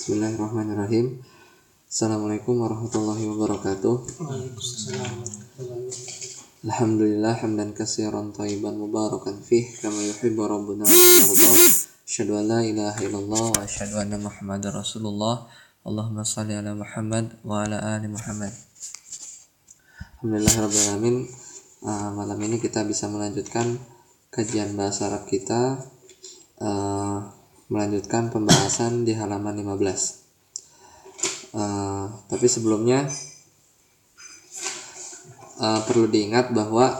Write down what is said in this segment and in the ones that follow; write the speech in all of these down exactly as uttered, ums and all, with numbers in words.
Bismillahirrahmanirrahim. Assalamualaikum warahmatullahi wabarakatuh. Alhamdulillah hamdan katsiran thayyiban mubarakan fih kama yuhibbu rabbuna wa yarda. Asyhadu an la ilaha illallah wa asyhadu anna Muhammadar Rasulullah. Allahumma shalli ala Muhammad wa ala ali Muhammad. Alhamdulillahirabbil alamin. Uh, malam ini kita bisa melanjutkan kajian bahasa Arab kita. Uh, melanjutkan pembahasan di halaman lima belas. Uh, tapi sebelumnya uh, perlu diingat bahwa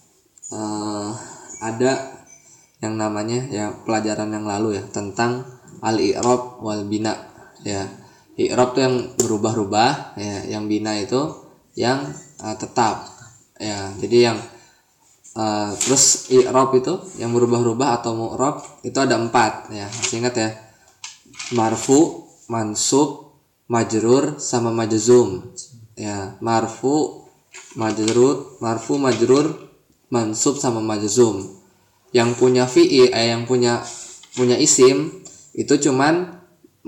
uh, ada yang namanya ya pelajaran yang lalu ya tentang al-i'rab wal bina ya. I'rab tuh yang berubah-ubah ya, yang bina itu yang uh, tetap ya. Jadi yang Uh, terus i'rab itu yang berubah-ubah atau mu'rab itu ada empat ya, masih ingat ya, marfu, mansub, majrur sama majzum ya. Marfu, majrur, marfu, majrur, mansub sama majzum. Yang punya fi'il eh yang punya punya isim itu cuman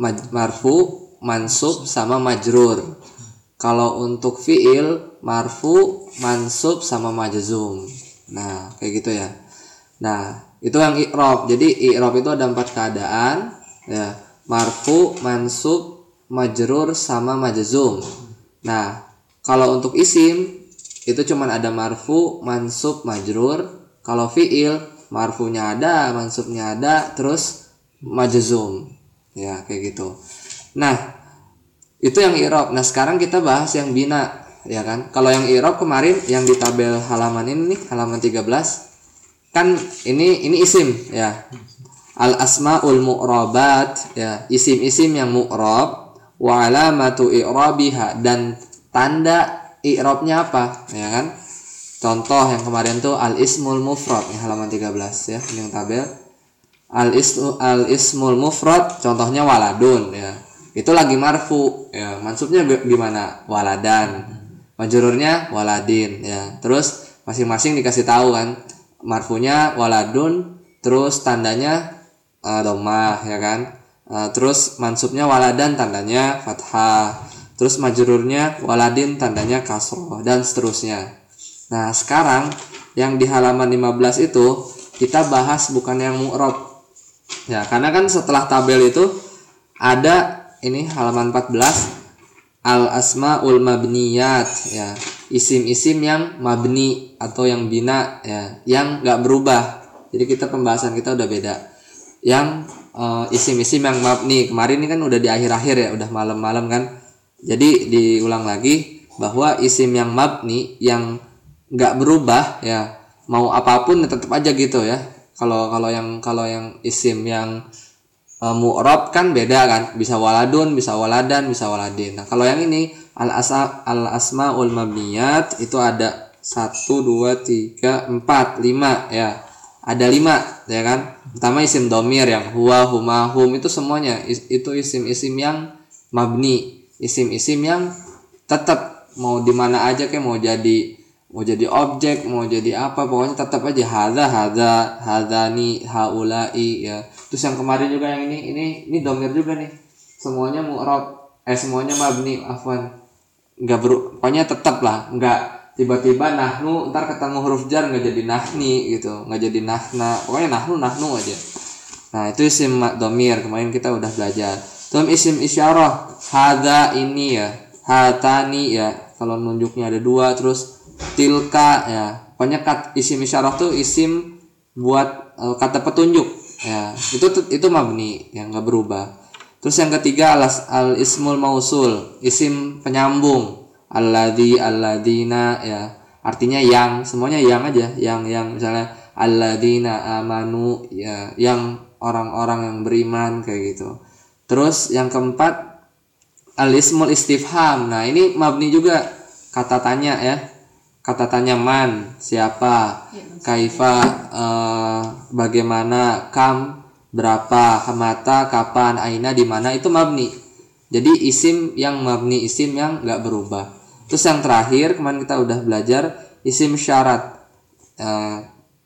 marfu, mansub sama majrur. Kalau untuk fi'il marfu, mansub sama majzum. Nah, kayak gitu ya. Nah, itu yang i'rab. Jadi i'rab itu ada empat keadaan ya. Marfu, mansub, majrur sama majzum. Nah, kalau untuk isim itu cuman ada marfu, mansub, majrur. Kalau fi'il marfunya ada, mansubnya ada, terus majzum. Ya, kayak gitu. Nah, itu yang i'rab. Nah, sekarang kita bahas yang bina. Ya kan, kalau yang i'rab kemarin yang di tabel halaman ini nih, halaman tiga belas kan ini ini isim ya, al asmaul mu'rabat ya, isim-isim yang mu'rab, wa alamatu i'rabiha, dan tanda i'rabnya apa ya kan. Contoh yang kemarin tuh al ismul mufrad yang halaman tiga belas ya, ini yang tabel al ismu al ismul mufrad, contohnya waladun ya, itu lagi marfu ya, mansubnya gimana, waladan, majrurnya waladin ya. Terus masing-masing dikasih tahu kan, marfunya waladun, terus tandanya uh, dhammah ya kan. Uh, terus mansubnya waladan, tandanya fathah. Terus majrurnya waladin, tandanya kasroh, dan seterusnya. Nah, sekarang yang di halaman lima belas itu kita bahas bukan yang mu'rab. Ya, karena kan setelah tabel itu ada ini halaman empat belas, al asmaul mabniyat ya, isim-isim yang mabni atau yang bina ya, yang nggak berubah. Jadi kita pembahasan kita udah beda. Yang uh, isim-isim yang mabni kemarin ini kan udah di akhir-akhir ya, udah malam-malam kan. Jadi diulang lagi bahwa isim yang mabni yang nggak berubah ya, mau apapun tetap aja gitu ya. Kalau kalau yang kalau yang isim yang mu'rab kan beda kan, bisa waladun, bisa waladan, bisa waladin. Nah, kalau yang ini al asa al asmaul mabniyat itu ada satu, dua, tiga, empat, lima ya. Ada lima ya kan. Pertama isim domir yang huwa, huma, hum, itu semuanya itu isim-isim yang mabni, isim-isim yang tetap mau di mana aja, kayak mau jadi mau jadi objek, mau jadi apa, pokoknya tetap aja hadza, hadza, hadzani, haulai ya. Terus yang kemarin juga yang ini ini ini domir juga nih, semuanya mu'rab, eh semuanya mabni, afwan, nggak beru, pokoknya tetap lah, nggak tiba-tiba nahnu ntar ketemu huruf jar nggak jadi nahni gitu, nggak jadi nahna, pokoknya nahnu nahnu aja. Nah, itu isim domir, kemarin kita udah belajar. Terus isim isyarah, hadza ini ya, hatani ya, kalau nunjuknya ada dua, terus tilka ya, pokoknya kat, isim isyarah tuh isim buat uh, kata petunjuk ya, itu itu mabni yang nggak berubah. Terus yang ketiga al, al ismul mausul, isim penyambung, alladzi, alladina ya, artinya yang, semuanya yang aja, yang yang misalnya alladzina amanu ya, yang orang-orang yang beriman kayak gitu. Terus yang keempat al ismul istifham. Nah, ini mabni juga, kata tanya ya. Kata tanya man, siapa, kaifa, uh, bagaimana, kam, berapa, mata, kapan, aina, di mana, itu mabni. Jadi isim yang mabni, isim yang nggak berubah. Terus yang terakhir kemarin kita udah belajar isim syarat, uh,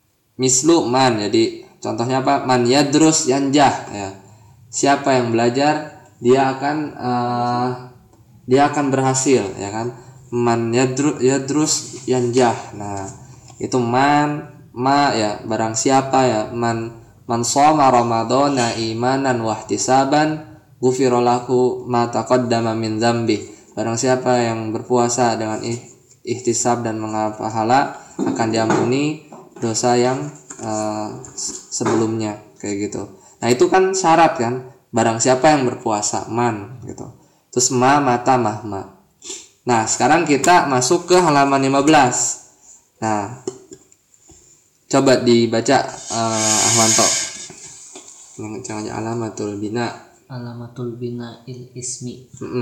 mislu man. Jadi contohnya apa? Man yadrus yanjah ya. Siapa yang belajar dia akan uh, dia akan berhasil, ya kan. Man yadru, yadrus yanjah. Nah, itu man ma ya barang siapa ya man man shoma ramadhana imanan wa ihtisaban ghufira lahu ma taqaddama min dzambi. Barang siapa yang berpuasa dengan ihtisab dan mengamal pahala akan diampuni dosa yang uh, sebelumnya, kayak gitu. Nah, itu kan syarat kan, barang siapa yang berpuasa man gitu. Terus ma mata mahma. Nah, sekarang kita masuk ke halaman lima belas. Nah, coba dibaca uh, Ahwanto. Jangan aja alamatul bina. Alamatul bina il ismi. Mm-mm.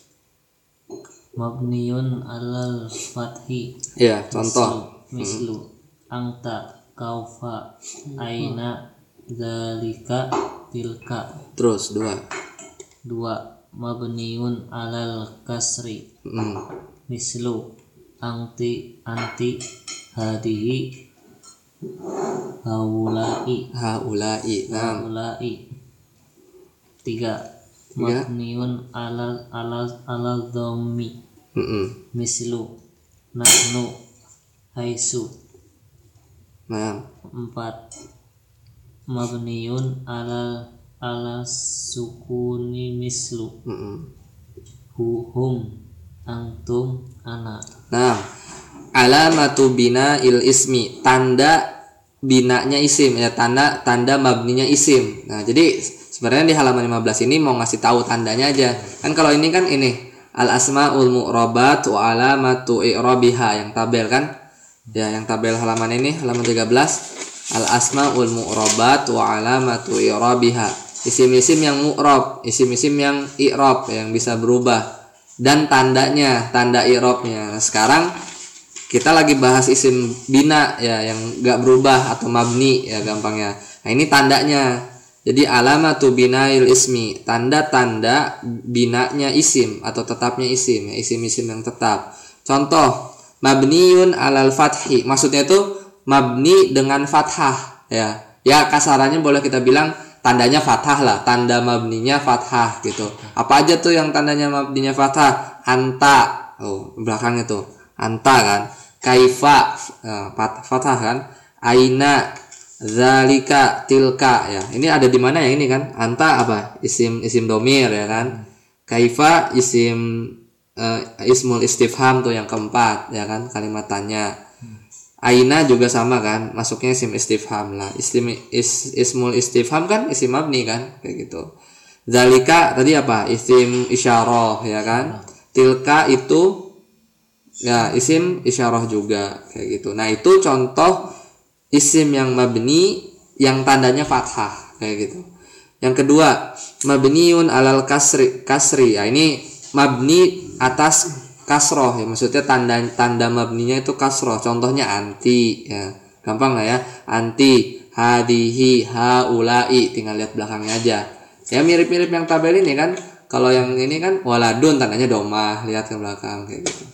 Mabniun alal fathi. Ya, contoh. Mislu, mislu angta, kaufa, aina, zalika, tilka. Terus dua. Dua. Mabniun alal kasri. Mm. Mislu anti anti hadihi haulai Haulai. Nah, haulai. Tiga. Tiga. Mabniun alal alal alal dhammi. Mm-mm. Mislu nahnu haisu. Nah, Empat. Mabniun alal ala sukuni mislu mm-mm. hum antum ana. Nah, alamatu bina il ismi, tanda binanya isim ya, tanda tanda mabninya isim. Nah, jadi sebenarnya di halaman lima belas ini mau ngasih tahu tandanya aja. Kan kalau ini kan ini al asmaul mu'rabat wa alamatu i'rabiha, yang tabel kan? Ya, yang tabel halaman ini halaman tiga belas. Al asmaul mu'rabat wa alamatu i'rabiha. Isim-isim yang mu'rab, isim-isim yang i'rab yang bisa berubah, dan tandanya, tanda i'rabnya. Nah, sekarang kita lagi bahas isim bina ya, yang gak berubah atau mabni ya gampangnya. Nah, ini tandanya. Jadi alamatu binail ismi, tanda-tanda binanya isim atau tetapnya isim, ya, isim-isim yang tetap. Contoh, mabniun alal fathi, maksudnya itu mabni dengan fathah ya. Ya, kasarannya boleh kita bilang tandanya fathah lah, tanda mabninya fathah gitu. Apa aja tuh yang tandanya mabninya fathah? Anta, oh belakangnya tuh anta kan. Kaifa, uh, fathah kan. Aina, zalika, tilka ya. Ini ada di mana ya ini kan? Anta apa? Isim isim domir ya kan. Kaifa isim uh, ismul istifham tuh yang keempat ya kan, kalimat tanya. Aina juga sama kan, masuknya isim istifham lah. Istim, is, ismul istifham kan isim mabni kan, kayak gitu. Zalika tadi apa? Isim isyarah ya kan. Tilka itu ya isim isyarah juga, kayak gitu. Nah, itu contoh isim yang mabni yang tandanya fathah, kayak gitu. Yang kedua, mabniun alal kasri. Kasri. Ya, ini mabni atas kasroh ya, maksudnya tanda tanda mabninya itu kasroh. Contohnya anti ya, gampang lah ya. Anti, hadihi, haulai, tinggal lihat belakangnya aja ya, mirip-mirip yang tabel ini kan. Kalau yang ini kan waladun, tandanya domah, lihat ke belakang kayak gitu.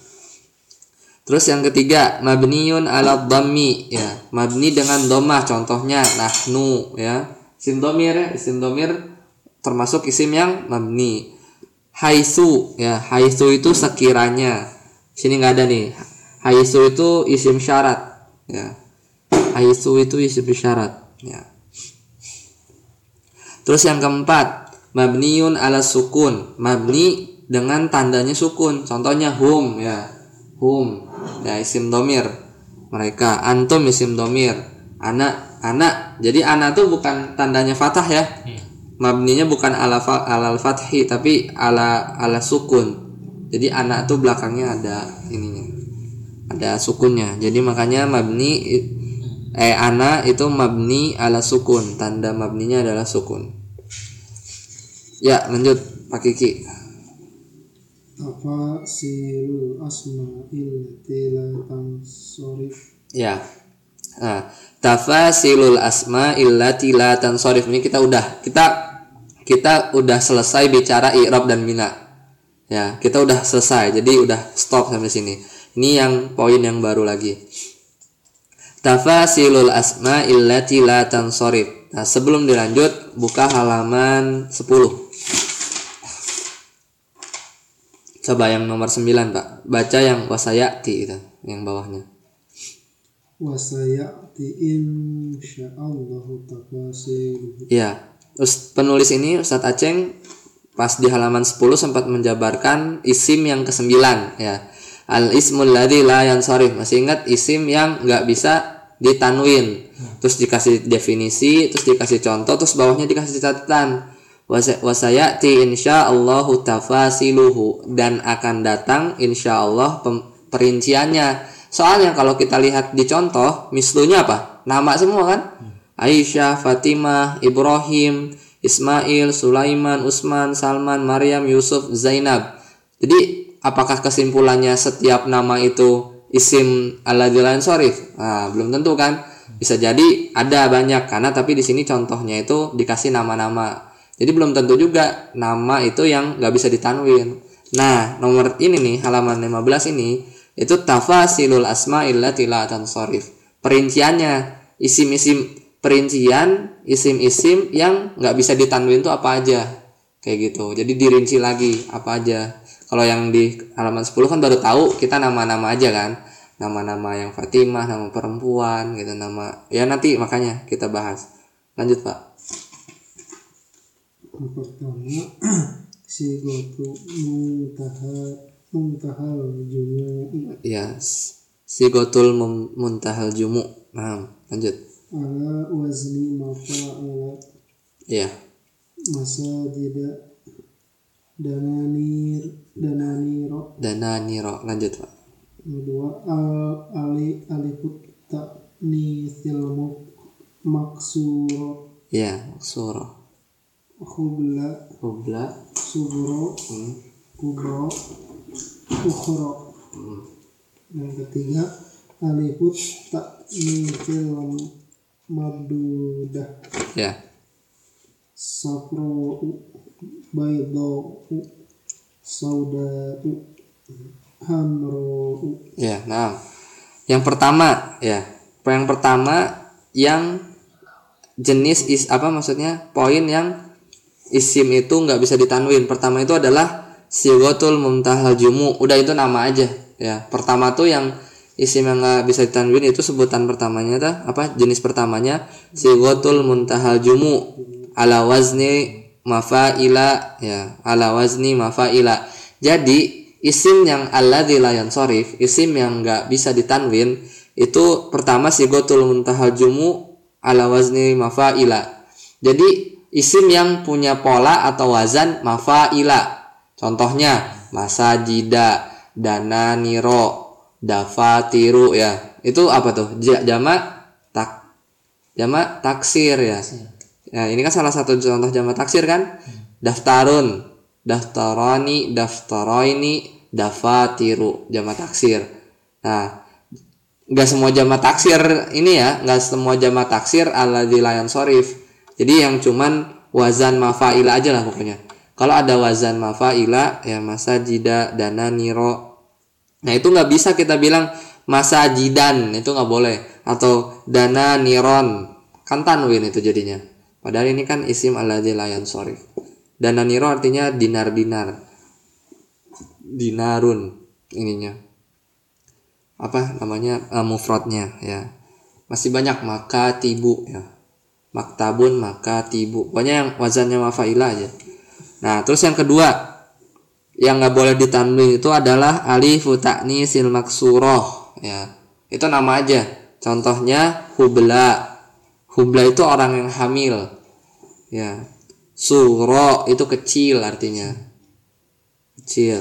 Terus yang ketiga, mabniun ala dhammi ya, mabni dengan domah. Contohnya nahnu ya, isim domir ya, isim domir termasuk isim yang mabni. Haitsu ya, haitsu itu sekiranya. Sini nggak ada nih. Haitsu itu isim syarat ya. Haitsu itu isim syarat ya. Terus yang keempat, mabniun ala sukun, mabni dengan tandanya sukun. Contohnya hum ya. Hum ya, isim domir mereka. Antum isim domir. Anak, anak. Jadi anak tuh bukan tandanya fathah ya. Mabninya bukan ala alal fathi tapi ala ala sukun. Jadi anak tuh belakangnya ada ininya, ada sukunnya. Jadi makanya mabni eh ana itu mabni ala sukun, tanda mabninya adalah sukun. Ya, lanjut Pak Kiki. Apa silul asma'il tila tansorif. Ya. Nah, tafasilul asma illati la tansharif, ini kita udah kita kita udah selesai bicara i'rab dan bina. Ya, kita udah selesai. Jadi udah stop sampai sini. Ini yang poin yang baru lagi. Tafasilul asma illati la tansharif. Nah, sebelum dilanjut buka halaman sepuluh. Coba yang nomor sembilan Pak, baca yang wasayati itu, yang bawahnya. Wasayati insyaallahu tafasiluhu. Ya, terus penulis ini Ustadz Aceng pas di halaman sepuluh sempat menjabarkan isim yang kesembilan ya. Al ismul ladzi la yansharif. Masih ingat isim yang nggak bisa ditanwin. Terus dikasih definisi, terus dikasih contoh, terus bawahnya dikasih catatan. Wasayati insyaallahu tafasiluhu, dan akan datang insyaallah perinciannya. Soalnya kalau kita lihat di contoh, mislunya apa? Nama semua kan? Aisyah, Fatimah, Ibrahim, Ismail, Sulaiman, Usman, Salman, Maryam, Yusuf, Zainab. Jadi apakah kesimpulannya setiap nama itu isim alladzi la yansharif? Nah, belum tentu kan? Bisa jadi ada banyak, karena tapi di sini contohnya itu dikasih nama-nama. Jadi belum tentu juga nama itu yang nggak bisa ditanwin. Nah, nomor ini nih halaman lima belas ini itu tafasilul asma'il lati la tansharif. Perinciannya, isim-isim perincian isim-isim yang nggak bisa ditanwin itu apa aja, kayak gitu. Jadi dirinci lagi apa aja. Kalau yang di halaman sepuluh kan baru tahu kita nama-nama aja kan, nama-nama yang Fatimah, nama perempuan gitu, nama ya nanti makanya kita bahas. Lanjut Pak. Yang pertama sigotu muntaha muntahal jumu. Ya, sigotul muntahal jumu. Nah, lanjut. Ala wazni mafa'ala. Ya. Masajida dananir dananiro. Dananiro, lanjut Pak. Kedua al ali alifut ta'nitsil maksuro. Ya, maksuro. Khubla Khubla. subro Hmm. kubro ukhro. Hmm. Yang ketiga alifut ta'nitsil madudah. Ya. Safro baydo sauda hamro. Ya, nah. Yang pertama ya, yang pertama yang jenis is apa maksudnya poin yang isim itu nggak bisa ditanwin. Pertama itu adalah sigotul muntahal jumu. Udah itu nama aja ya. Pertama tuh yang isim yang nggak bisa ditanwin itu sebutan pertamanya tuh apa, jenis pertamanya sigotul muntahal jumu ala wazni mafa'ila ya, ala wazni mafa'ila. Jadi isim yang alladzi la yansharif, isim yang nggak bisa ditanwin itu pertama sigotul muntahal jumu ala wazni mafa'ila. Jadi isim yang punya pola atau wazan mafa'ila. Contohnya masajida, dananiro, dafatiru ya. Itu apa tuh? Jamak tak jamak taksir ya. Ya, ini kan salah satu contoh jamak taksir kan? Daftarun, daftarani, daftaraini, dafatiru, jamak taksir. Nah, enggak semua jamak taksir ini ya, enggak semua jamak taksir alladzi la yansharif. Jadi yang cuman wazan mafa'ila aja lah pokoknya. Kalau ada wazan mafa'ila ya masajida, dananiro. Nah, itu nggak bisa kita bilang masajidan, itu nggak boleh. Atau dananiron, kan tanwin itu jadinya. Padahal ini kan isim alladzi la yansharif. Dananiro artinya dinar-dinar. Dinarun ininya. Apa namanya? Uh, mufradnya ya. Masih banyak maka tibu ya. Maktabun maka tibu. Pokoknya yang wazannya mafa'ila aja. Nah, terus yang kedua yang nggak boleh ditanwin itu adalah alifu ta'nisil maksuroh ya. Itu nama aja. Contohnya hubla. Hubla itu orang yang hamil ya. Suro itu kecil artinya. Kecil.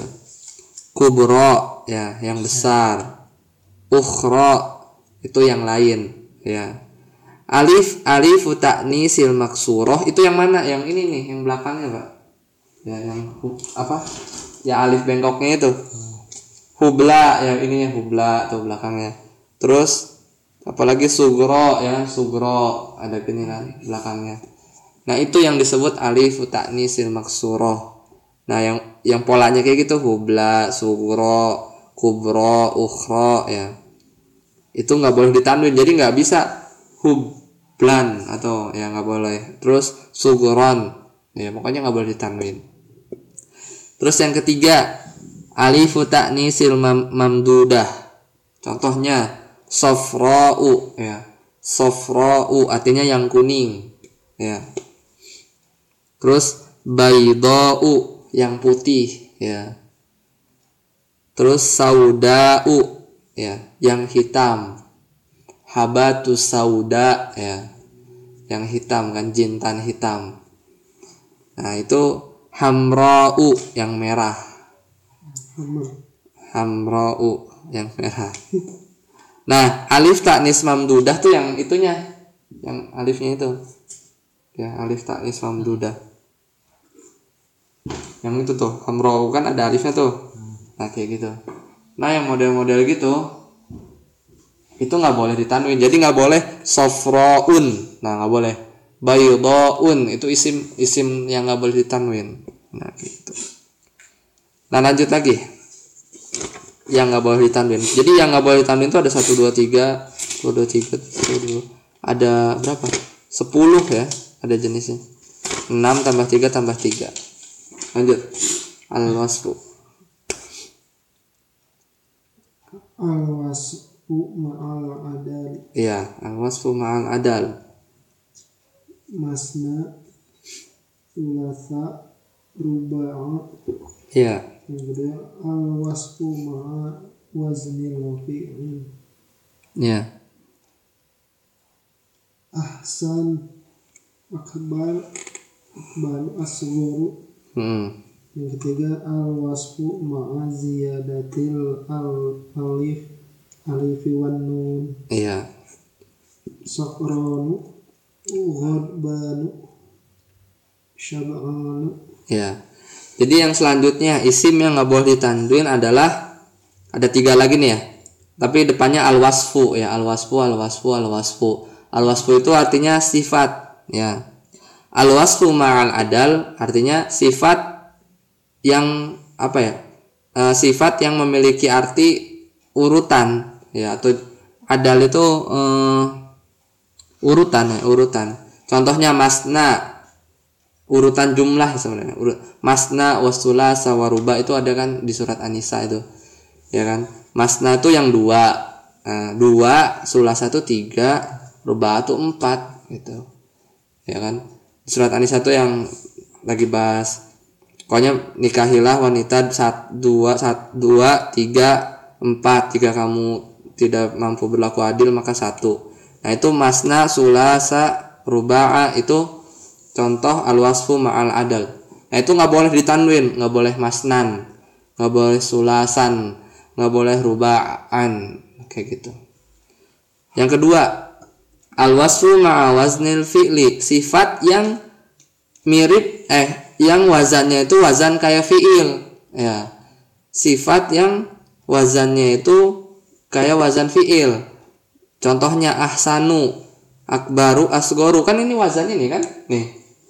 Kubro ya, yang besar. Ukhro itu yang lain ya. Alif alif ta'nisil maksuroh itu yang mana? Yang ini nih, yang belakangnya Pak. Ya, yang apa? Ya alif bengkoknya itu. Hubla, yang ininya hubla tuh belakangnya. Terus apalagi sugro ya, sugro ada gini kan belakangnya. Nah, itu yang disebut alif ta'nisil maksuroh. Nah, yang yang polanya kayak gitu hubla, sugro, kubro, ukhro ya. Itu nggak boleh ditanwin, jadi nggak bisa hublan atau ya nggak boleh. Terus sugron ya pokoknya nggak boleh ditanwin. Terus yang ketiga alifu ta'nisil mam- mamdudah. Contohnya sofra'u ya. Sofra'u artinya yang kuning ya. Terus bayda'u yang putih ya. Terus sauda'u ya, yang hitam. Habatus sauda ya, yang hitam kan, jintan hitam. Nah itu hamra'u yang merah. Hamra'u yang merah. Nah alif ta'nis mamdudah tuh yang itunya, yang alifnya itu ya, alif ta'nis mamdudah yang itu tuh, hamra'u kan ada alifnya tuh. Nah kayak gitu. Nah yang model-model gitu itu nggak boleh ditanwin, jadi nggak boleh sofroun, nah nggak boleh. Baydaun itu isim isim yang nggak boleh ditanwin. Nah gitu. Nah lanjut lagi yang nggak boleh ditanwin. Jadi yang nggak boleh ditanwin itu ada satu dua tiga satu dua tiga satu dua, ada berapa? Sepuluh ya, ada jenisnya. Enam tambah tiga tambah tiga. Lanjut al-wasfu. Al-wasfu ma'al adal. Iya, al-wasfu ma'al adal. Masna, sulasa, ruba'a. Iya. Yang kedua al-wasfu ma'a waznil fi'il. Iya. Ahsan, akbar, akbar, asghuru. Hmm. Yang ketiga al-wasfu ma'a ziyadatil al-alif alifi wan nun. Iya. Sakranu, ghadbanu, syab'anu. Ya. Jadi yang selanjutnya isim yang nggak boleh ditanwin adalah ada tiga lagi nih ya. Tapi depannya al-wasfu ya, al-wasfu, al-wasfu, al-wasfu. Al-wasfu itu artinya sifat ya. Al-wasfu ma'al adal artinya sifat yang apa ya? E, sifat yang memiliki arti urutan ya, atau adal itu e, urutan ya, urutan. Contohnya masna, urutan jumlah sebenarnya. Urut, masna wasula sawaruba itu ada kan di surat An-Nisa itu. Ya kan? Masna itu yang dua. Nah, dua, sulasa itu tiga, ruba itu empat gitu. Ya kan? Di surat An-Nisa itu yang lagi bahas, pokoknya nikahilah wanita satu, dua, satu, dua, tiga, empat. Jika kamu tidak mampu berlaku adil maka satu. Nah itu masna, sulasa, ruba'a itu contoh al-wasfu ma'al adal. Nah itu nggak boleh ditanwin, nggak boleh masnan, nggak boleh sulasan, nggak boleh ruba'an kayak gitu. Yang kedua al-wasfu ma'a waznil fi'li, sifat yang mirip eh yang wazannya itu wazan kayak fi'il ya, sifat yang wazannya itu kayak wazan fi'il. Contohnya ahsanu, akbaru, asgoru, kan ini wazannya nih kan nih,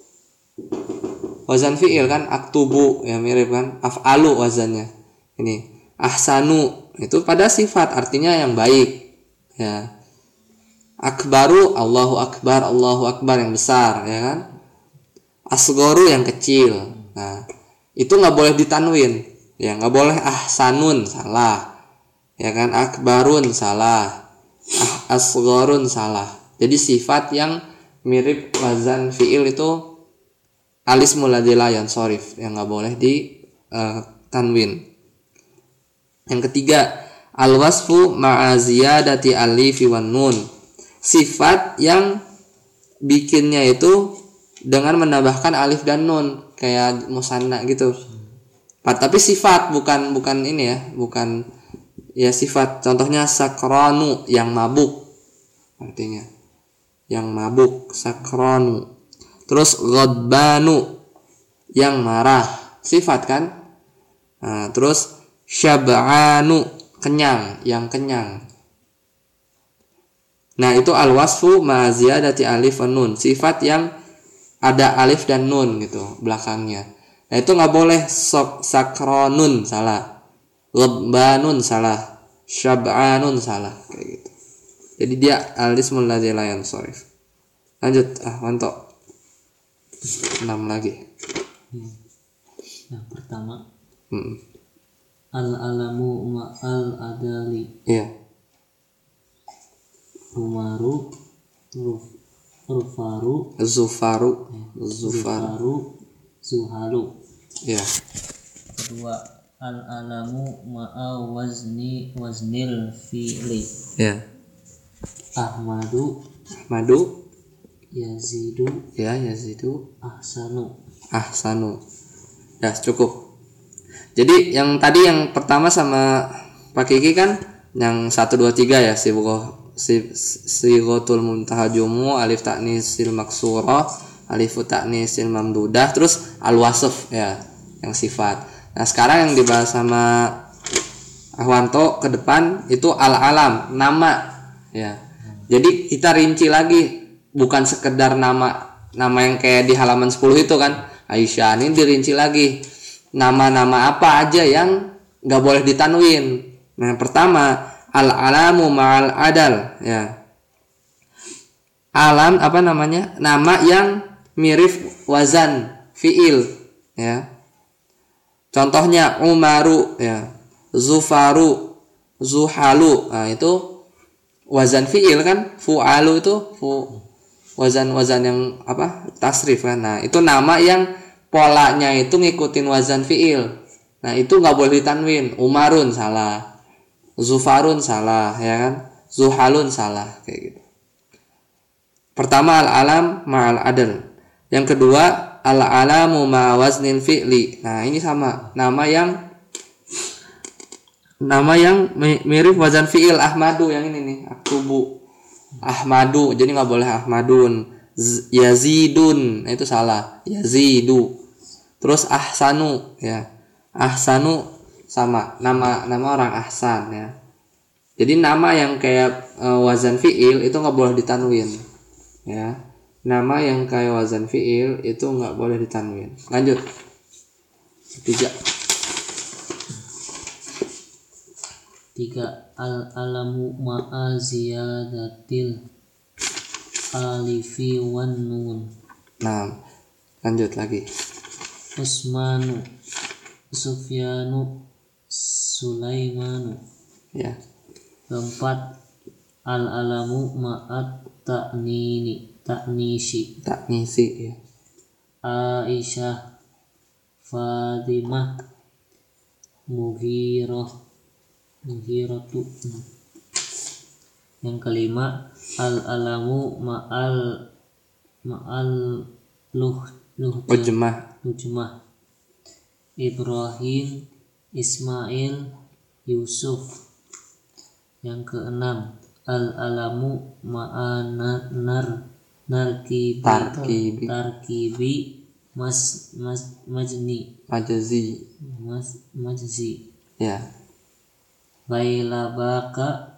wazan fi'il kan. Aktubu ya mirip kan, af'alu wazannya. Ini ahsanu itu pada sifat artinya yang baik ya. Akbaru, Allahu akbar, Allahu akbar yang besar ya kan. Asgoru yang kecil. Nah itu nggak boleh ditanwin ya, nggak boleh ahsanun salah ya kan, akbarun salah, ah asgorun salah. Jadi sifat yang mirip wazan fi'il itu alismul ladzi la yansorif, yang nggak boleh di uh, tanwin. Yang ketiga al-wasfu ma'a ziyadati alifi wan nun, sifat yang bikinnya itu dengan menambahkan alif dan nun kayak musanna gitu. Tapi sifat bukan bukan ini ya, bukan ya sifat. Contohnya sakranu yang mabuk artinya yang mabuk, sakranu. Terus ghadbanu yang marah, sifat kan. Nah, terus syab'anu kenyang, yang kenyang. Nah itu al-wasfu ma ziyadati alif wa nun, sifat yang ada alif dan nun gitu belakangnya. Nah itu nggak boleh sok sakronun salah, ghadbanun salah, syab'anun salah kayak gitu. Jadi dia al-ismul ladzi la yansorif. Lanjut ah Wanto. enam lagi. Yang pertama Hmm. al-alamu ma'al adali Iya. Umaru Ruf, Rufaru Zufaru. Zufar. Zufaru Zuhalu. Iya. Kedua al-alamu ma'a wazni waznil fi'li Iya. Ahmadu Madu. Yazidu Ya, Yazidu. Ahsanu. Ahsanu. Ya, cukup. Jadi yang tadi yang pertama sama Pak Kiki kan yang satu dua tiga ya, sigoh si sigotul muntaha jumu, alif ta'nisil maksurah, alif ta'nisil mamdudah, terus al wasf ya, yang sifat. Nah, sekarang yang dibahas sama Ahwanto ke depan itu al alam, nama ya. Jadi kita rinci lagi, bukan sekedar nama nama yang kayak di halaman sepuluh itu kan. Aisyah ini dirinci lagi. Nama-nama apa aja yang nggak boleh ditanwin. Nah, pertama al-alamu ma'al adal ya. Alam apa namanya? Nama yang mirip wazan fiil ya. Contohnya Umaru ya, Zufaru, Zuhalu. Nah, itu wazan fiil kan? Fu'alu itu fu wazan-wazan yang apa? Tasrif kan. Nah, itu nama yang polanya itu ngikutin wazan fiil. Nah, itu nggak boleh ditanwin. Umarun salah, Zufarun salah ya kan, Zuhalun salah kayak gitu. Pertama al-alam ma'al adl. Yang kedua al-alamu ma waznil fi'li. Nah, ini sama, nama yang nama yang mirip wazan fiil. Ahmadu yang ini nih, aktubu. Ahmadu, jadi nggak boleh Ahmadun. Z- Yazidun, nah, itu salah, Yazidu. Terus Ahsanu ya, Ahsanu sama nama nama orang Ahsan ya. Jadi nama yang kayak e, wazan fiil itu nggak boleh ditanwin ya. Nama yang kayak wazan fiil itu nggak boleh ditanwin. Lanjut tiga. Tiga al-alamu ma'a ziyadatil alifi wan nun. Nah, lanjut lagi. Usmanu Sufyanu Sulaimanu. Ya. Keempat al-alamu ma'at ta'nini ta'nisi Tak ngisi ya. Aisyah Fatimah Mughirah Mughiratu. Yang kelima al-alamu ma'al ma'al luh luh Ujmah. Ujmah Ibrahim Ismail Yusuf. Yang keenam al-alamu ma'ana nar narkibi Tarkibi. tarkibi mas mas majni Majazi mas majzi ya. bailabaka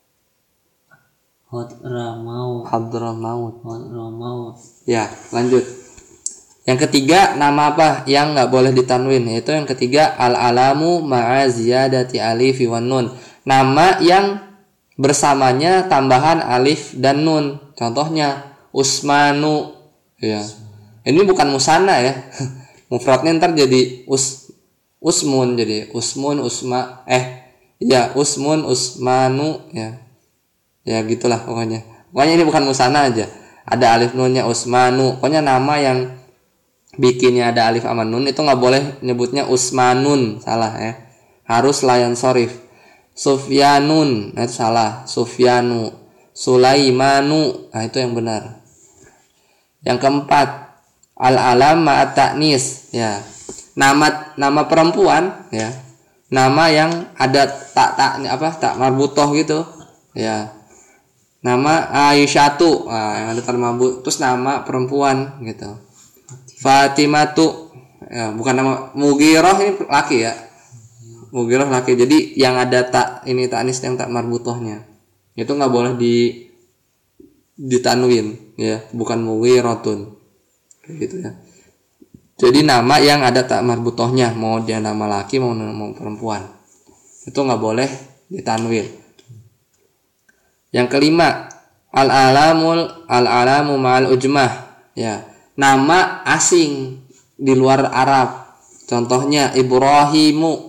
hodramau Hadramaut. hodramau. Ya, lanjut. Yang ketiga nama apa yang nggak boleh ditanwin, yaitu yang ketiga al-alamu ma'a ziyadati alif wan nun. Nama yang bersamanya tambahan alif dan nun. Contohnya Usmanu ya. Ini bukan musanna ya. Mufradnya ntar jadi us usmun, jadi usmun usma eh ya usmun usmanu ya. Ya gitulah pokoknya. Pokoknya ini bukan musanna aja. Ada alif nunnya Usmanu. Pokoknya nama yang bikinnya ada alif sama nun itu nggak boleh nyebutnya Usmanun, salah ya. Harus layan sorif. Sufyanun, nah itu salah. Sufyanu. Sulaimanu, nah itu yang benar. Yang keempat al-alam ma'at ta'nis ya. Nama nama perempuan ya. Nama yang ada tak tak apa tak marbutoh gitu ya. Nama Aisyatu, nah, yang ada tak marbut, terus nama perempuan gitu. Fatimatu ya, bukan nama Mughirah, ini laki ya. Mughirah laki. Jadi yang ada tak ini ta'nis yang tak marbutohnya itu nggak boleh di ditanwin ya, bukan Mughiratun kayak gitu ya. Jadi nama yang ada tak marbutohnya, mau dia nama laki mau nama perempuan, itu nggak boleh ditanwin. Yang kelima al-alamul al-alamu ma'al ujmah ya. Nama asing di luar Arab. Contohnya Ibrahimu,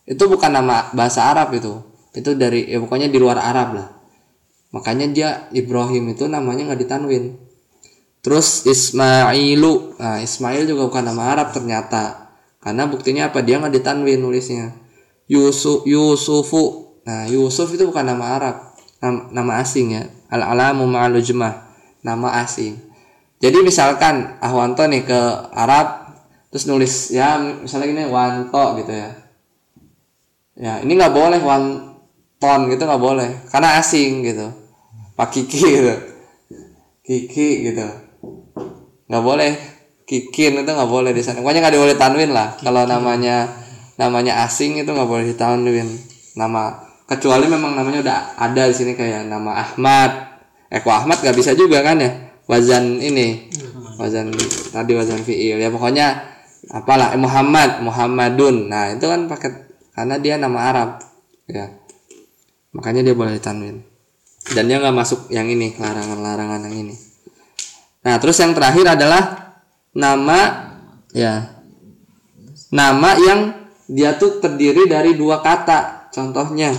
Itu bukan nama bahasa Arab itu. Itu dari ya pokoknya di luar Arab lah. Makanya dia Ibrahim itu namanya nggak ditanwin. Terus Ismailu. Nah, Ismail juga bukan nama Arab ternyata. Karena buktinya apa? Dia nggak ditanwin nulisnya. Yusuf Yusufu. Nah, Yusuf itu bukan nama Arab. Nama, nama asing ya. Al-alamu ma'al ujmah. Nama asing. Jadi misalkan Ahwanto nih ke Arab terus nulis ya misalnya gini Wanto gitu ya. Ya, ini nggak boleh Wanton gitu nggak boleh karena asing gitu. Pak Kiki gitu. Kiki gitu. Nggak boleh. Kikin itu nggak boleh di sana. Pokoknya nggak boleh tanwin lah. Kalau namanya namanya asing itu nggak boleh ditanwin. Nama kecuali memang namanya udah ada di sini kayak nama Ahmad. Eko Ahmad nggak bisa juga kan ya. Wazan ini. Wazan tadi wazan fiil. Ya pokoknya apalah Muhammad, Muhammadun. Nah, itu kan pakai karena dia nama Arab. Ya. Makanya dia boleh ditanwin. Dan dia nggak masuk yang ini, larangan-larangan yang ini. Nah, terus yang terakhir adalah nama ya. Nama yang dia tuh terdiri dari dua kata. Contohnya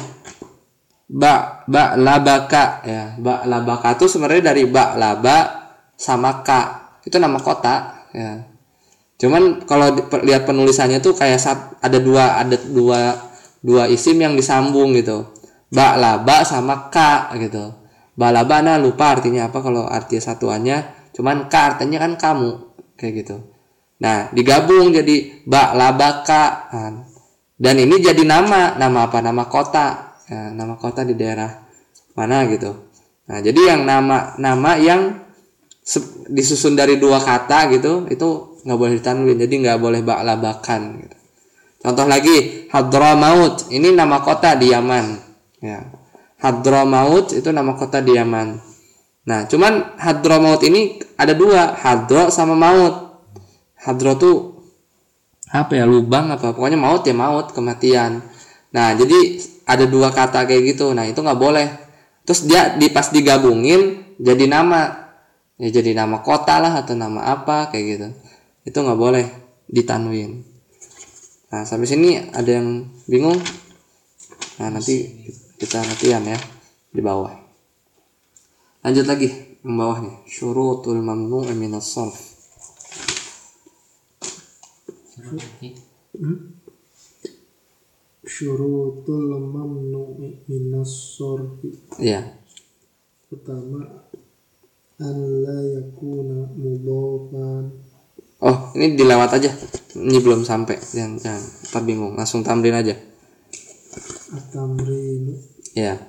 ba ba labaka ya. Ba labaka tuh sebenarnya dari ba laba sama ka. Itu nama kota ya. Cuman kalau lihat penulisannya tuh kayak ada dua ada dua dua isim yang disambung gitu. Ba laba sama ka gitu. Ba laba nah lupa artinya apa kalau arti satuannya. Cuman ka artinya kan kamu kayak gitu. Nah, digabung jadi ba labaka. Nah, dan ini jadi nama, nama apa? Nama kota. Ya, nama kota di daerah mana gitu. Nah, jadi yang nama nama yang disusun dari dua kata gitu, itu nggak boleh ditanwin. Jadi nggak boleh ba labakan gitu. Contoh lagi, Hadramaut. Ini nama kota di Yaman. Ya. Hadramaut itu nama kota di Yaman. Nah, cuman Hadramaut ini ada dua, hadro sama maut. Hadro tuh apa ya, lubang apa? Pokoknya maut ya maut, kematian. Nah, jadi ada dua kata kayak gitu. Nah, itu nggak boleh. Terus dia di pas digabungin jadi nama. Ya jadi nama kota lah atau nama apa kayak gitu. Itu nggak boleh ditanwin. Nah, sampai sini ada yang bingung? Nah, nanti kita latihan ya di bawah. Lanjut lagi yang bawahnya. Syurutul mamnu' minas sarf. Hmm? Syurutul mamnu'i minas sarfi. Iya. Pertama, alla yakuna mudhafan. Oh, ini dilewat aja. Ini belum sampai. Jangan, jangan ntar bingung. Langsung tamrin aja. At-tamrin. Iya.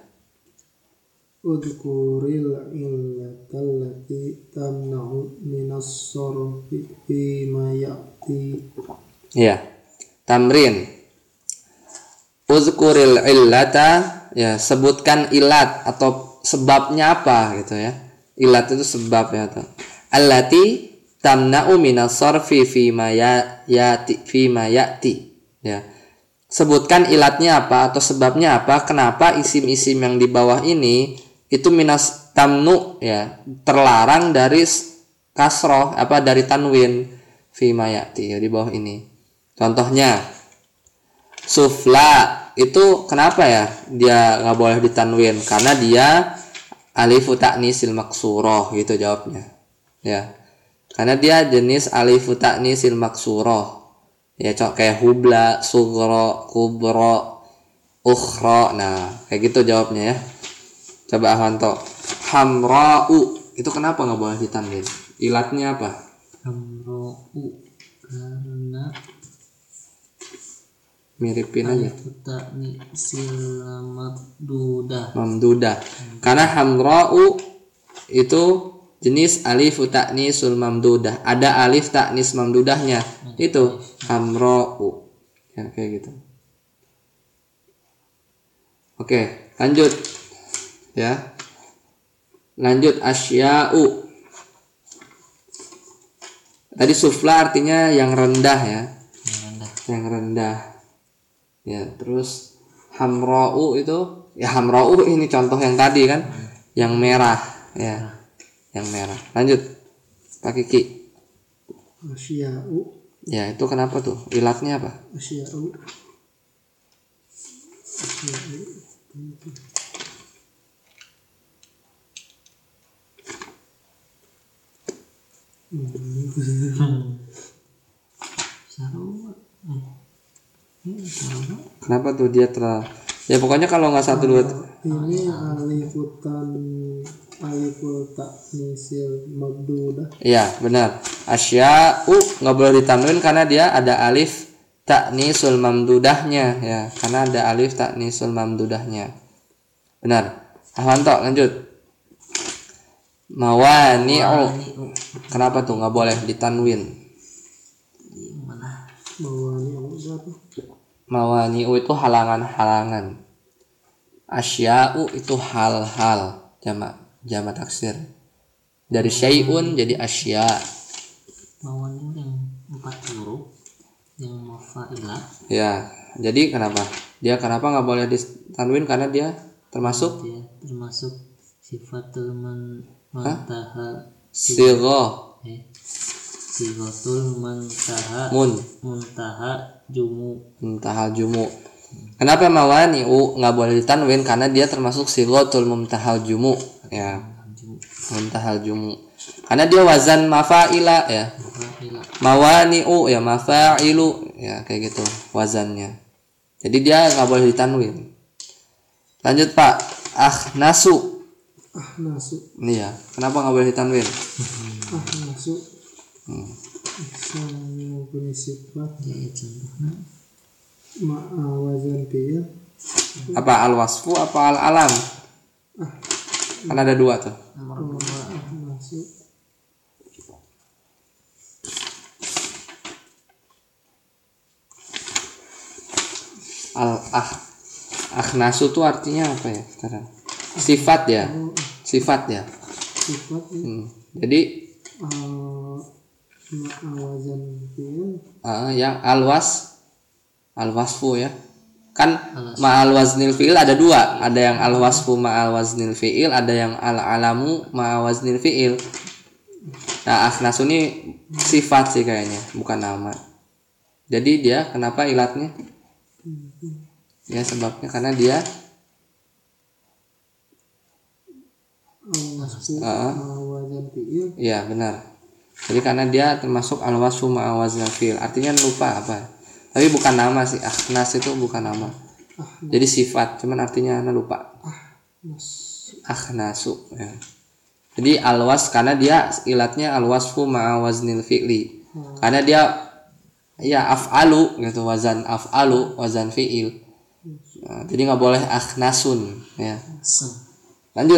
Udhkuril illatal lati tamna'u minas sarfi bima ya'ti. Iya. Tamrin. Uzkuril illata, ya sebutkan ilat atau sebabnya apa gitu ya. Ilat itu sebab ya tuh. Allati tamna'u minas sarfi fi ma ya'ti fi ma ya'ti. Ya. Sebutkan ilatnya apa atau sebabnya apa, kenapa isim-isim yang di bawah ini itu minas tamnu ya, terlarang dari kasroh apa dari tanwin fi ma ya'ti ya di bawah ini. Contohnya sufla itu kenapa ya dia nggak boleh ditanwin? Karena dia alifu ta'nisil maksuroh gitu jawabnya ya. Karena dia jenis alifu ta'nisil maksuroh ya, cok kayak hubla, sugro, kubro, ukhro. Nah kayak gitu jawabnya ya. Coba Ahwanto. Hamra'u itu kenapa nggak boleh ditanwin? Ilatnya apa? Hamra'u karena Miripin aja. Ta'ni silamat duda. Mamdudah. Karena hamra'u itu jenis alif ta'nisul mamdudah. Ada alif ta'nis mamdudahnya. Itu hamra'u. Ya kayak gitu. Oke, lanjut. Ya. Lanjut asya'u. Tadi sufla artinya yang rendah ya. Yang rendah. Yang rendah. Ya, terus hamra'u itu ya hamra'u ini contoh yang tadi kan, yang merah ya. Yang merah. Lanjut. Pak Kiki. Asya'u. Ya, itu kenapa tuh? Ilatnya apa? Asya'u Sarua. Eh. Ini sarua. Kenapa tuh dia ter ya pokoknya kalau nggak satu dua Ini alifutan aliful taknisil mabdudah. iya benar asya'u nggak boleh ditanwin karena dia ada alif taknisul mamdudahnya ya karena ada alif taknisul mamdudahnya benar. Ahwanto lanjut mawani'u kenapa tuh nggak boleh ditanwin Ini mana? Mawani Allah tuh. mawani'u itu halangan-halangan asya'u itu hal-hal jamak jamak taksir dari syai'un jadi asya Mawani yang empat huruf yang mafailah. ya jadi kenapa dia kenapa nggak boleh ditanwin karena dia termasuk Dia termasuk sifatul man muntaha sighoh eh sifatul muntaha mun muntaha jumu. muntahal jumu. Kenapa mawani'u nggak boleh ditanwin karena dia termasuk sighatul mumtahal jumu ya mumtahal jumu karena dia wazan mafa'ila ya Mafailah. mawani'u ya mafa'ilu ya kayak gitu wazannya jadi dia nggak boleh ditanwin. Lanjut Pak akhnasu Ah nasu. ini ya kenapa nggak boleh ditanwin Ah nasu. hmm. Sama punya sifat Ya contohnya ma'awazan fi'il. apa al wasfu apa al alam kan ada dua tuh nomor dua Ah nasu. al ah akhnasu tuh artinya apa ya sekarang sifat ya sifat ya Sifat ini hmm. jadi uh, ma'awazan fi'il. uh, yang alwas alwasfu ya kan ma'al waznil fi'il ada dua ada yang alwasfu ma'al waznil fi'il ada yang al alamu ma'al waznil fi'il. Nah akhnasu ini sifat sih kayaknya bukan nama jadi dia kenapa ilatnya ya sebabnya karena dia Al-wasfu uh, ma'awazan fi'il. iya benar jadi karena dia termasuk alwasfu ma'al waznil fi'il artinya lupa apa tapi bukan nama sih akhnas itu bukan nama jadi sifat cuman artinya anda lupa Nas. akhnasu ya. Jadi alwas karena dia ilatnya alwasfu ma'a waznil fi'li karena dia ya af'alu gitu wazan af'alu wazan fi'il nah, jadi nggak boleh akhnasun ya se lanjut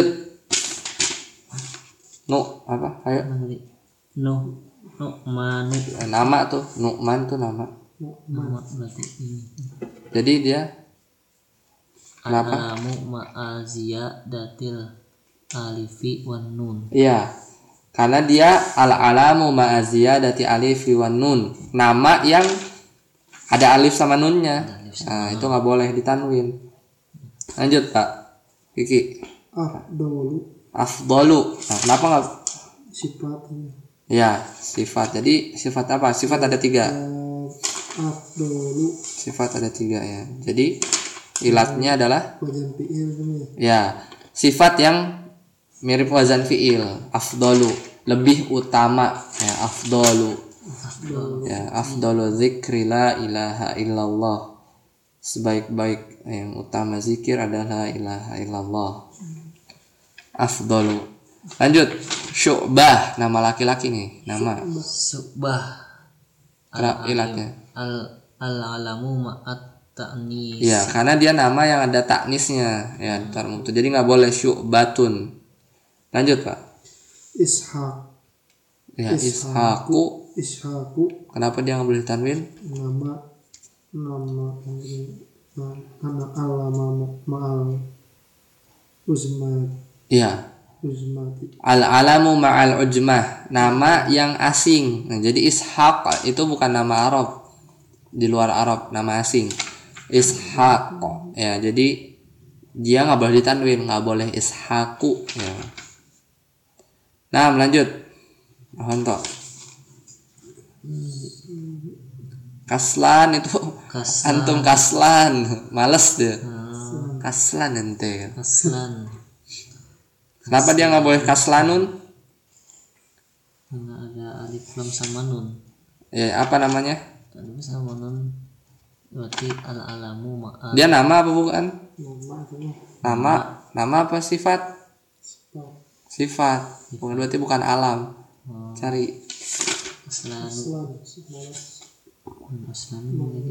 nu apa ayo nanti no no manu nama tuh nu'man tuh nama nama berarti ini jadi dia kenapa alamu ma'azia datil alifi wan nun. iya karena dia al alamu ma'aziyah dati alif wan nun nama yang ada alif sama nunnya nah itu nggak boleh ditanwin. Lanjut Pak Kiki Afdalu afdalu nah, kenapa nggak sifatnya. ya sifat jadi sifat apa sifat ada tiga Uh, Afdalu sifat ada tiga ya jadi ilatnya adalah wazan fi'il kan ya. ya sifat yang mirip wazan fi'il afdalu lebih utama ya afdalu ya afdalu dzikri la ilaha illallah sebaik-baik yang utama zikir adalah la ilaha illallah afdalu. Lanjut syu'bah nama laki-laki nih nama Subah kenapa ilatnya al al alamu ma'at ta'nis. ya karena dia nama yang ada taknisnya ya term itu jadi nggak boleh syu'batun. Lanjut Pak Ishaq. ya ishaku Ishaku kenapa dia nggak boleh tanwin nama nama anak alama ma'al uzmat ya uzmati. al alamu ma'al ujmah nama yang asing nah, jadi ishaq itu bukan nama Arab di luar Arab nama asing ishaq ya jadi dia nggak boleh ditanwin nggak boleh ishaku ya. Nah lanjut Honto kaslan itu Kaslan. antum kaslan males deh Hmm, Kaslan ente. Kaslan. Kenapa dia nggak boleh kaslanun? Karena ada alif lam sama nun. Ya, apa namanya? Alif sama nun. Berarti al-alamu ma'al. Dia nama apa bukan? Nama itu Nama, nama apa sifat? sifat. Sifat. Bukan berarti bukan alam. Oh, Cari. Kaslan. Aslan, malas. Kaslan jadi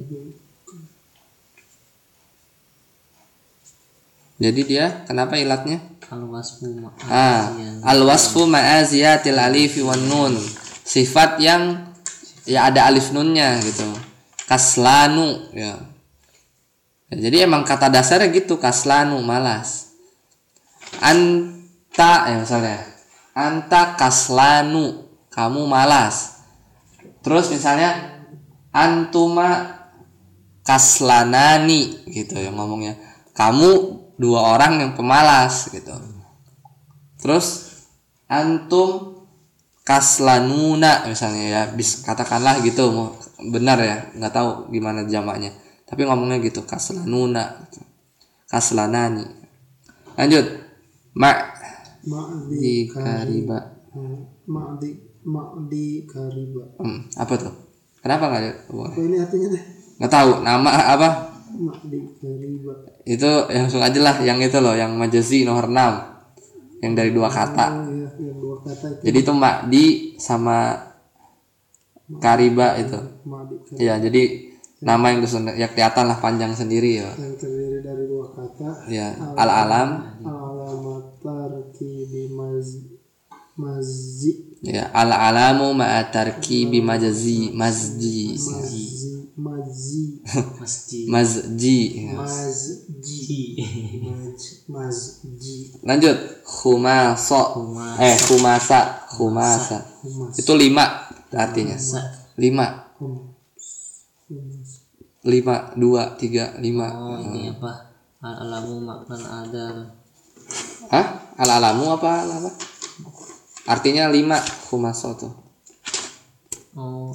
Jadi dia kenapa ilatnya? al-wasfu ma'al. Ah, al-wasfu ma'aziyatil alifi wan nun. Sifat yang ya ada alif nunnya gitu. Kaslanu ya. Ya, jadi emang kata dasarnya gitu, kaslanu, malas. Anta ya misalnya. Anta kaslanu, kamu malas. Terus misalnya antuma kaslanani gitu ya ngomongnya. Kamu dua orang yang pemalas gitu. Terus antum kaslanuna misalnya ya, bis katakanlah gitu, mau benar ya, nggak tahu gimana jamaknya. Tapi ngomongnya gitu, kaslanuna, gitu. Kaslanani. Lanjut. Ma Ma'di di kariba. Hmm, Ma'di Ma'di kariba. Hmm, apa tuh? Kenapa nggak ada? Apa ini artinya teh? Nggak tahu nama apa? Ma'di kariba. Itu ya langsung aja lah yang itu loh, yang majazi nomor enam. Yang dari dua kata. Oh iya, yang dua kata itu. Jadi itu Ma'di sama kariba itu. Ma'di kariba. Ya, jadi nama yang tersen- ya kelihatan lah panjang sendiri ya. Yang terdiri dari dua kata. Ya, al-alam Alamat tarkibi maz mazzi ya, al-alamu ma'a tarkibi majazi mazji mazzi mazzi Masjid. mazji ya. mazji maz- mazji Lanjut. Khumasa. Khumasa. Eh, khumasa, khumasa. humas Itu lima artinya. Sa- Lima. hum- humas Lima, dua, tiga, lima. Oh, ini apa? Al-alamu maknan adal. Hah? Al-alamu apa? Apa? Artinya lima, khumasa tuh. Oh,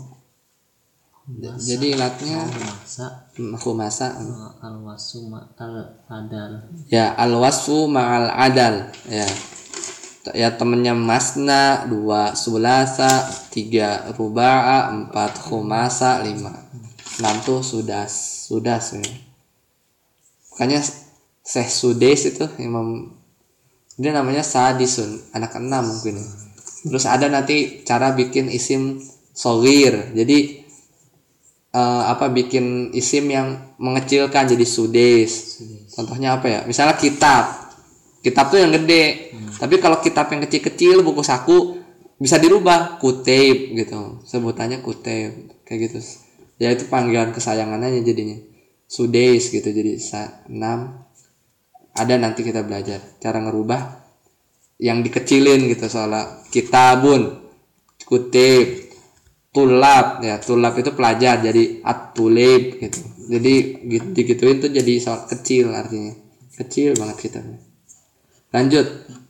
Jadi ilatnya masa hmm, khumasa. al-wasu ma'al adal. Ya, al-wasfu ma'al adal. Ya. Ya temennya masna, dua sulasa, tiga ruba'a, empat khumasa, lima. Enam tuh sudah sudah sih. Makanya Syekh Sudes itu Imam, dia namanya Sadisun, anak enam mungkin. Terus ada nanti cara bikin isim shogir. Jadi eh, apa bikin isim yang mengecilkan jadi Sudes. Contohnya apa ya? Misalnya kitab. Kitab tuh yang gede. Hmm. Tapi kalau kitab yang kecil-kecil, buku saku, bisa dirubah kutip gitu. Sebutannya kutip kayak gitu. Ya itu panggilan kesayangannya jadinya. Sudes gitu, jadi enam. Ada nanti kita belajar cara ngerubah yang dikecilin gitu, soalnya kitabun, kutip, tulab ya, tulab itu pelajar jadi at-tulib gitu. Jadi gitu digituin tuh jadi soal kecil artinya. Kecil banget kitabnya. Lanjut.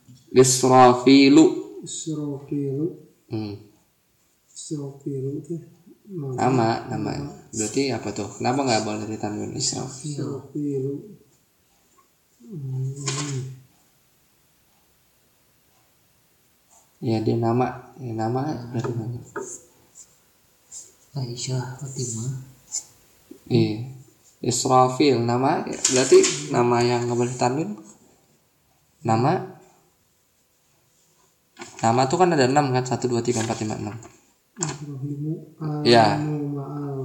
Israfilu. Israfilu Hmm. Israfilu itu Nama, nama. Berarti apa tuh? Kenapa nggak boleh ditanwin Israfil? Israfilu hmm. Ya dia nama, ya nama berarti nama. Aisyah Fatimah. Iya. Israfil nama berarti nama yang nggak boleh tanwin. Nama. Nama tuh kan ada enam kan, satu dua tiga empat lima enam. Ibrahimu Ya. alamu ma'al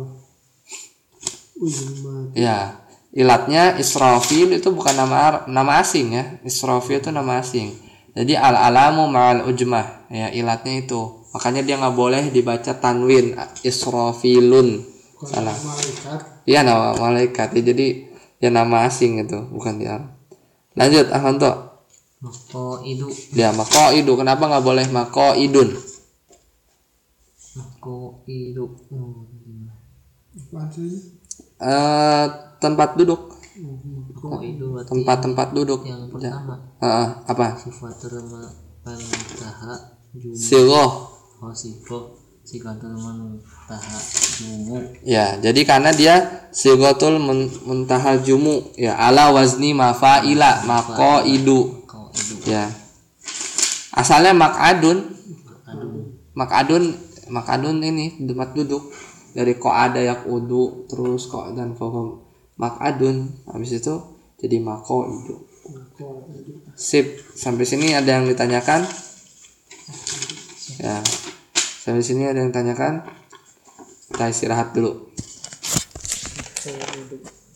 uzmat Ya, ilatnya Israfil itu bukan nama Arab, nama asing ya. Israfil itu nama asing. Jadi al-alamu ma'al ujmah. Ya, ilatnya itu. Makanya dia nggak boleh dibaca tanwin Israfilun. Salah. malaikat Iya, nama malaikat. Ya, jadi ya nama asing itu, bukan di Arab. Lanjut, Ahmanto. Mako idu. Ya, maqaidu. Kenapa nggak boleh maqaidun? Mako idu. Oh, apa artinya? Eh, tempat duduk. Mako idu berarti Tempat-tempat duduk. yang pertama. Heeh, apa? Sifatul pantaha jumlah Siroh. oh sifat sigatul muntaha jumu. Ya, jadi karena dia sigatul mun- muntahal jumu ya ala wazni mafaila maqaidu. Kau itu Ya. Asalnya makadun, aduh makadun, makadun ini tempat duduk dari qaada yaqudu terus qa'dan fahum makadun. Habis itu jadi maqaidu. Mako itu. Sip, sampai sini ada yang ditanyakan? Ya. Sampai sini ada yang ditanyakan? Kita istirahat dulu. Mako itu.